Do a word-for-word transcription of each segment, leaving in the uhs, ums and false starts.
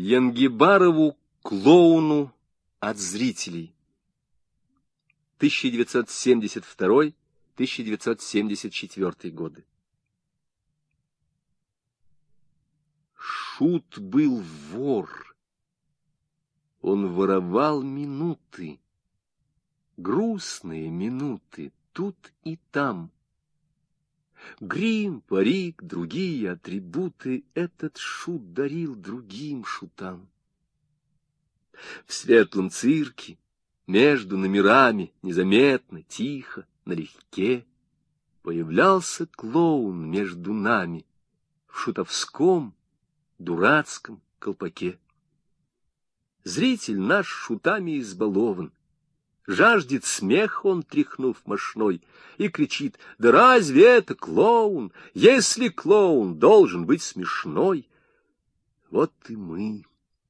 Янгибарову клоуну от зрителей. тысяча девятьсот семьдесят второй — тысяча девятьсот семьдесят четвёртый годы. Шут был вор. Он воровал минуты, грустные минуты, тут и там. Грим, парик, другие атрибуты этот шут дарил другим шутам. В светлом цирке, между номерами, незаметно, тихо, налегке, появлялся клоун между нами в шутовском, дурацком колпаке. Зритель наш шутами избалован, жаждет смех он, тряхнув мошной, и кричит: «Да разве это клоун? Если клоун должен быть смешной!» Вот и мы.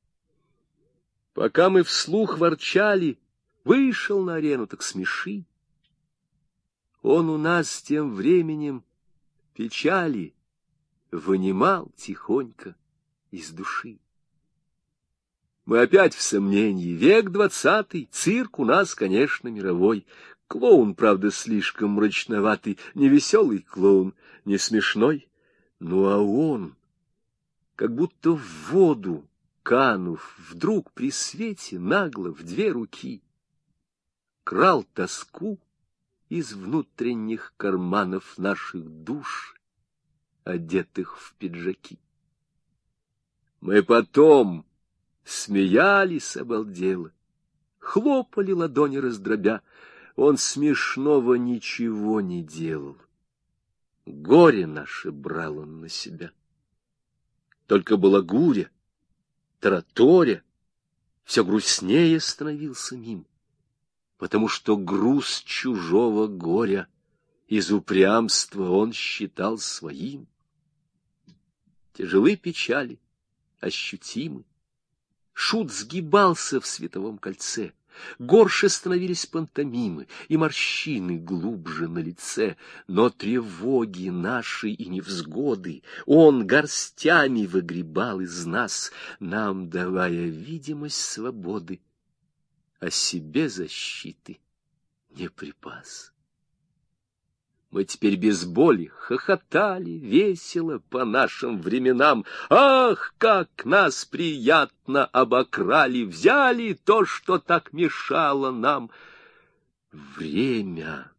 Пока мы вслух ворчали, вышел на арену, так смеши. Он у нас тем временем печали вынимал тихонько из души. Мы опять в сомнении. Век двадцатый, цирк у нас, конечно, мировой. Клоун, правда, слишком мрачноватый, не веселый клоун, не смешной. Ну а он, как будто в воду канув, вдруг при свете нагло в две руки крал тоску из внутренних карманов наших душ, одетых в пиджаки. Мы потом смеялись обалдело, хлопали ладони раздробя. Он смешного ничего не делал. Горе наше брал он на себя. Только балагуря, тараторя, все грустнее становился мим, потому что груз чужого горя из упрямства он считал своим. Тяжелы печали, ощутимы. Шут сгибался в световом кольце, горше становились пантомимы, и морщины глубже на лице, но тревоги наши и невзгоды он горстями выгребал из нас, нам давая видимость свободы, а себе защиты не припас. Мы теперь без боли хохотали весело по нашим временам. Ах, как нас приятно обокрали, взяли то, что так мешало нам. Время.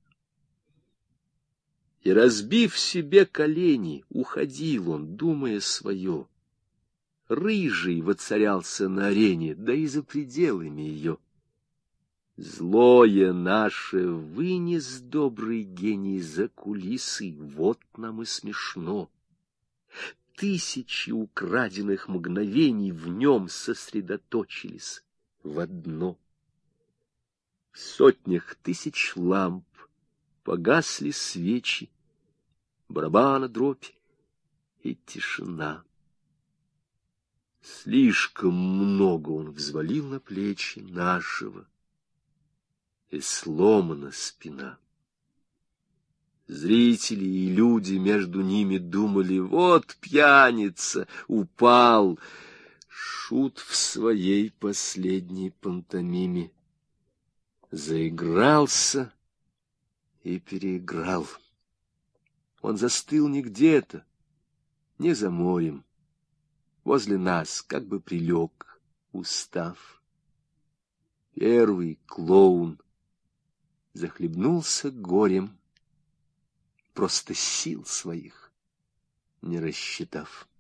И, разбив себе колени, уходил он, думая свое. Рыжий воцарялся на арене, да и за пределами ее. Злое наше вынес добрый гений за кулисы, вот нам и смешно. Тысячи украденных мгновений в нем сосредоточились в одно. В сотнях тысяч ламп погасли свечи, барабана дробь и тишина. Слишком много он взвалил на плечи нашего, и сломана спина. Зрители и люди между ними думали: вот пьяница, упал. Шут в своей последней пантомиме заигрался и переиграл. Он застыл не где-то, не за морем, возле нас, как бы прилег, устав. Первый клоун захлебнулся горем, просто сил своих не рассчитав.